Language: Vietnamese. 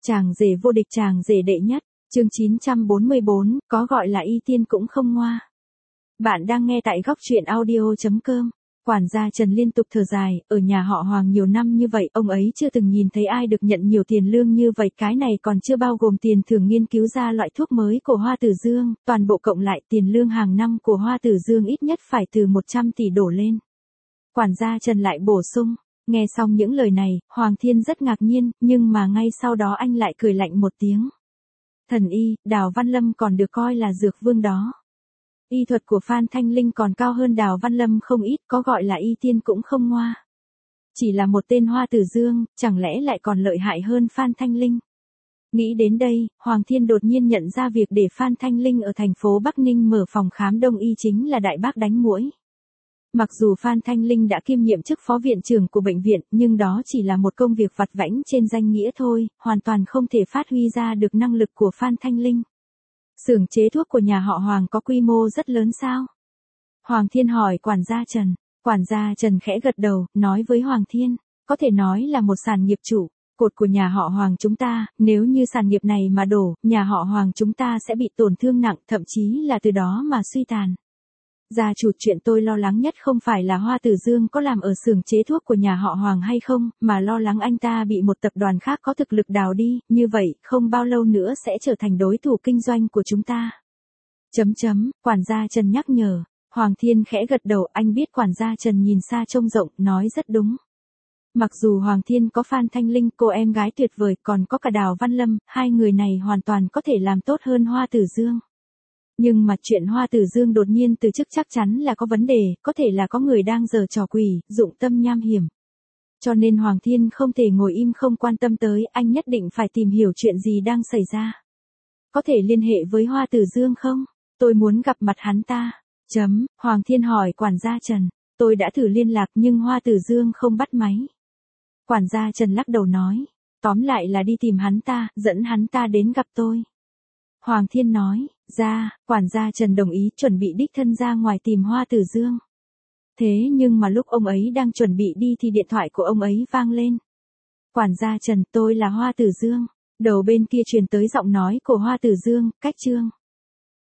Chàng rể vô địch, chàng rể đệ nhất, chương 944, có gọi là y tiên cũng không ngoa. Bạn đang nghe tại góc truyện audio.com. Quản gia Trần liên tục thở dài, ở nhà họ Hoàng nhiều năm như vậy, ông ấy chưa từng nhìn thấy ai được nhận nhiều tiền lương như vậy, cái này còn chưa bao gồm tiền thưởng nghiên cứu ra loại thuốc mới của Hoa Tử Dương, toàn bộ cộng lại tiền lương hàng năm của Hoa Tử Dương ít nhất phải từ 100 tỷ đổ lên. Quản gia Trần lại bổ sung, nghe xong những lời này, Hoàng Thiên rất ngạc nhiên, nhưng mà ngay sau đó anh lại cười lạnh một tiếng. Thần y, Đào Văn Lâm còn được coi là dược vương đó. Y thuật của Phan Thanh Linh còn cao hơn Đào Văn Lâm không ít, có gọi là y tiên cũng không ngoa. Chỉ là một tên Hoa Tử Dương, chẳng lẽ lại còn lợi hại hơn Phan Thanh Linh? Nghĩ đến đây, Hoàng Thiên đột nhiên nhận ra việc để Phan Thanh Linh ở thành phố Bắc Ninh mở phòng khám đông y chính là đại bác đánh muỗi. Mặc dù Phan Thanh Linh đã kiêm nhiệm chức phó viện trưởng của bệnh viện, nhưng đó chỉ là một công việc vặt vãnh trên danh nghĩa thôi, hoàn toàn không thể phát huy ra được năng lực của Phan Thanh Linh. Xưởng chế thuốc của nhà họ Hoàng có quy mô rất lớn sao? Hoàng Thiên hỏi quản gia Trần. Quản gia Trần khẽ gật đầu, nói với Hoàng Thiên, có thể nói là một sản nghiệp trụ cột của nhà họ Hoàng chúng ta, nếu như sản nghiệp này mà đổ, nhà họ Hoàng chúng ta sẽ bị tổn thương nặng, thậm chí là từ đó mà suy tàn. Gia chủ, chuyện tôi lo lắng nhất không phải là Hoa Tử Dương có làm ở xưởng chế thuốc của nhà họ Hoàng hay không, mà lo lắng anh ta bị một tập đoàn khác có thực lực đào đi, như vậy, không bao lâu nữa sẽ trở thành đối thủ kinh doanh của chúng ta. Quản gia Trần nhắc nhở. Hoàng Thiên khẽ gật đầu, anh biết quản gia Trần nhìn xa trông rộng, nói rất đúng. Mặc dù Hoàng Thiên có Phan Thanh Linh, cô em gái tuyệt vời, còn có cả Đào Văn Lâm, hai người này hoàn toàn có thể làm tốt hơn Hoa Tử Dương. Nhưng mà chuyện Hoa Tử Dương đột nhiên từ chức chắc chắn là có vấn đề, có thể là có người đang giở trò quỷ, dụng tâm nham hiểm. Cho nên Hoàng Thiên không thể ngồi im không quan tâm tới, anh nhất định phải tìm hiểu chuyện gì đang xảy ra. Có thể liên hệ với Hoa Tử Dương không? Tôi muốn gặp mặt hắn ta. Hoàng Thiên hỏi quản gia Trần. Tôi đã thử liên lạc nhưng Hoa Tử Dương không bắt máy. Quản gia Trần lắc đầu nói. Tóm lại là đi tìm hắn ta, dẫn hắn ta đến gặp tôi. Hoàng Thiên nói. Quản gia Trần đồng ý, chuẩn bị đích thân ra ngoài tìm Hoa Tử Dương. Thế nhưng mà lúc ông ấy đang chuẩn bị đi thì điện thoại của ông ấy vang lên. Quản gia Trần, tôi là Hoa Tử Dương. Đầu bên kia truyền tới giọng nói của Hoa Tử Dương, cách chương.